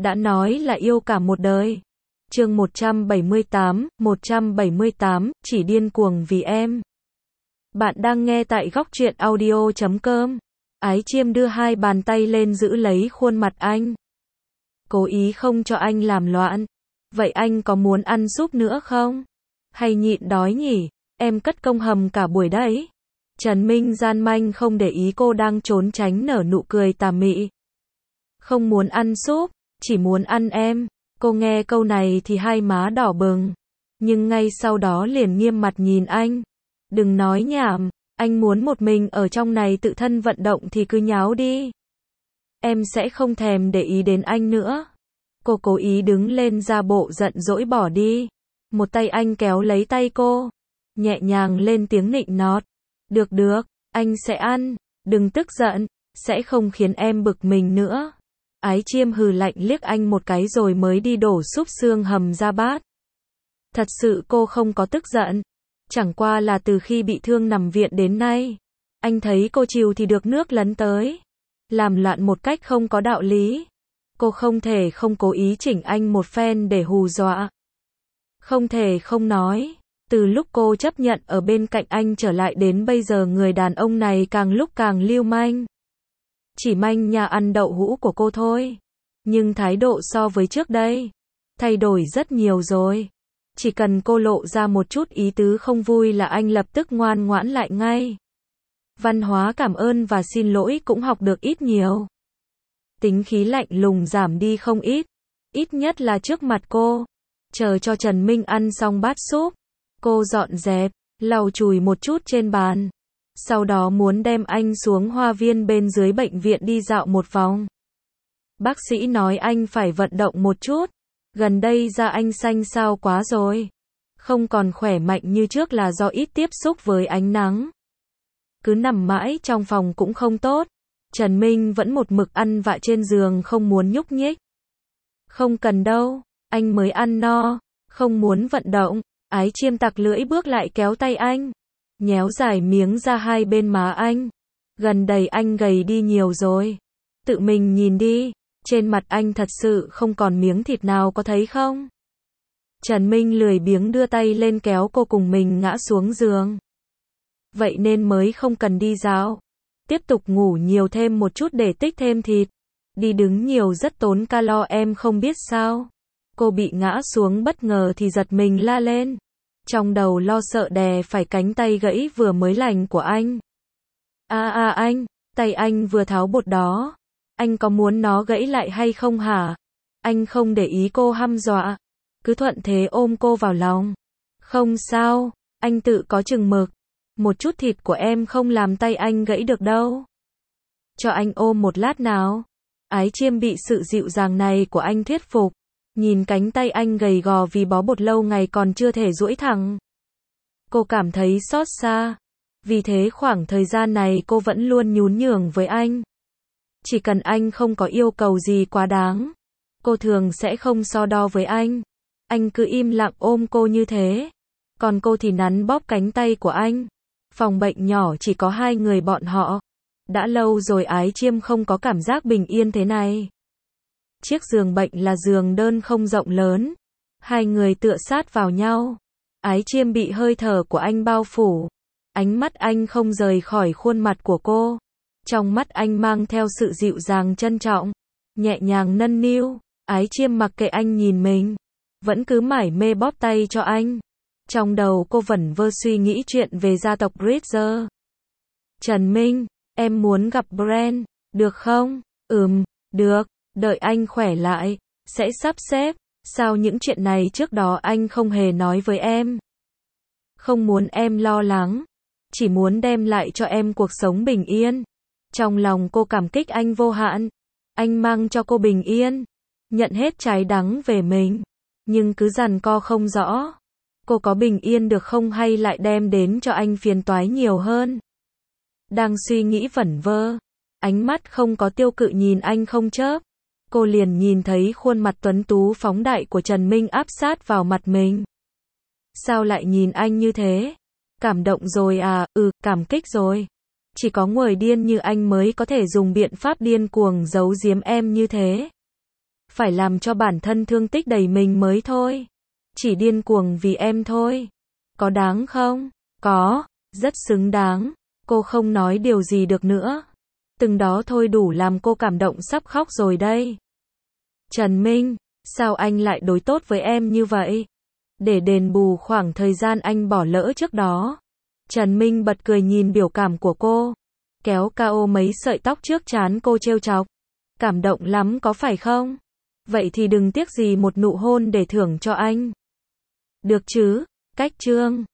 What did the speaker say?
đã nói là yêu cả một đời. Chương 178, chỉ điên cuồng vì em. Bạn đang nghe tại góc truyện audio.com. Ái Chiêm đưa hai bàn tay lên giữ lấy khuôn mặt anh. Cố ý không cho anh làm loạn. Vậy anh có muốn ăn súp nữa không? Hay nhịn đói nhỉ? Em cất công hầm cả buổi đấy. Trần Minh gian manh không để ý cô đang trốn tránh, nở nụ cười tà mị. Không muốn ăn súp, chỉ muốn ăn em. Cô nghe câu này thì hai má đỏ bừng. Nhưng ngay sau đó liền nghiêm mặt nhìn anh. Đừng nói nhảm, anh muốn một mình ở trong này tự thân vận động thì cứ nháo đi. Em sẽ không thèm để ý đến anh nữa. Cô cố ý đứng lên ra bộ giận dỗi bỏ đi. Một tay anh kéo lấy tay cô, nhẹ nhàng lên tiếng nịnh nọt. Được được, anh sẽ ăn, đừng tức giận, sẽ không khiến em bực mình nữa. Ái Chiêm hừ lạnh liếc anh một cái rồi mới đi đổ súp xương hầm ra bát. Thật sự cô không có tức giận. Chẳng qua là từ khi bị thương nằm viện đến nay, anh thấy cô chiều thì được nước lấn tới. Làm loạn một cách không có đạo lý. Cô không thể không cố ý chỉnh anh một phen để hù dọa. Không thể không nói, từ lúc cô chấp nhận ở bên cạnh anh trở lại đến bây giờ người đàn ông này càng lúc càng lưu manh. Chỉ manh nhà ăn đậu hũ của cô thôi. Nhưng thái độ so với trước đây, thay đổi rất nhiều rồi. Chỉ cần cô lộ ra một chút ý tứ không vui là anh lập tức ngoan ngoãn lại ngay. Văn hóa cảm ơn và xin lỗi cũng học được ít nhiều. Tính khí lạnh lùng giảm đi không ít. Ít nhất là trước mặt cô. Chờ cho Trần Minh ăn xong bát súp, cô dọn dẹp, lau chùi một chút trên bàn. Sau đó muốn đem anh xuống hoa viên bên dưới bệnh viện đi dạo một vòng. Bác sĩ nói anh phải vận động một chút. Gần đây da anh xanh xao quá rồi. Không còn khỏe mạnh như trước là do ít tiếp xúc với ánh nắng. Cứ nằm mãi trong phòng cũng không tốt. Trần Minh vẫn một mực ăn vạ trên giường không muốn nhúc nhích. Không cần đâu, anh mới ăn no, không muốn vận động. Ái Chiêm tặc lưỡi bước lại kéo tay anh, nhéo dài miếng ra hai bên má anh. Gần đây anh gầy đi nhiều rồi. Tự mình nhìn đi, trên mặt anh thật sự không còn miếng thịt nào, có thấy không? Trần Minh lười biếng đưa tay lên kéo cô cùng mình ngã xuống giường. Vậy nên mới không cần đi dạo. Tiếp tục ngủ nhiều thêm một chút để tích thêm thịt. Đi đứng nhiều rất tốn calo em không biết sao. Cô bị ngã xuống bất ngờ thì giật mình la lên. Trong đầu lo sợ đè phải cánh tay gãy vừa mới lành của anh. Anh, tay anh vừa tháo bột đó. Anh có muốn nó gãy lại hay không hả? Anh không để ý cô hăm dọa. Cứ thuận thế ôm cô vào lòng. Không sao, anh tự có chừng mực. Một chút thịt của em không làm tay anh gãy được đâu. Cho anh ôm một lát nào. Ái Chiêm bị sự dịu dàng này của anh thuyết phục. Nhìn cánh tay anh gầy gò vì bó bột lâu ngày còn chưa thể duỗi thẳng. Cô cảm thấy xót xa. Vì thế khoảng thời gian này cô vẫn luôn nhún nhường với anh. Chỉ cần anh không có yêu cầu gì quá đáng, cô thường sẽ không so đo với anh. Anh cứ im lặng ôm cô như thế. Còn cô thì nắn bóp cánh tay của anh. Phòng bệnh nhỏ chỉ có hai người bọn họ. Đã lâu rồi Ái Chiêm không có cảm giác bình yên thế này. Chiếc giường bệnh là giường đơn không rộng lớn. Hai người tựa sát vào nhau. Ái Chiêm bị hơi thở của anh bao phủ. Ánh mắt anh không rời khỏi khuôn mặt của cô. Trong mắt anh mang theo sự dịu dàng trân trọng, nhẹ nhàng nâng niu. Ái Chiêm mặc kệ anh nhìn mình, vẫn cứ mải mê bóp tay cho anh. Trong đầu cô vẩn vơ suy nghĩ chuyện về gia tộc Bridger. Trần Minh, em muốn gặp Brent, được không? Được, đợi anh khỏe lại, sẽ sắp xếp. Sao những chuyện này trước đó anh không hề nói với em? Không muốn em lo lắng, chỉ muốn đem lại cho em cuộc sống bình yên. Trong lòng cô cảm kích anh vô hạn. Anh mang cho cô bình yên, nhận hết trái đắng về mình, nhưng cứ giằng co không rõ. Cô có bình yên được không hay lại đem đến cho anh phiền toái nhiều hơn? Đang suy nghĩ vẩn vơ, ánh mắt không có tiêu cự nhìn anh không chớp. Cô liền nhìn thấy khuôn mặt tuấn tú phóng đại của Trần Minh áp sát vào mặt mình. Sao lại nhìn anh như thế? Cảm động rồi à? Cảm kích rồi. Chỉ có người điên như anh mới có thể dùng biện pháp điên cuồng giấu giếm em như thế. Phải làm cho bản thân thương tích đầy mình mới thôi. Chỉ điên cuồng vì em thôi. Có đáng không? Có, rất xứng đáng. Cô không nói điều gì được nữa. Từng đó thôi đủ làm cô cảm động sắp khóc rồi đây. Trần Minh, sao anh lại đối tốt với em như vậy? Để đền bù khoảng thời gian anh bỏ lỡ trước đó. Trần Minh bật cười nhìn biểu cảm của cô. Kéo cao mấy sợi tóc trước trán cô trêu chọc. Cảm động lắm có phải không? Vậy thì đừng tiếc gì một nụ hôn để thưởng cho anh. Được chứ? Cách chương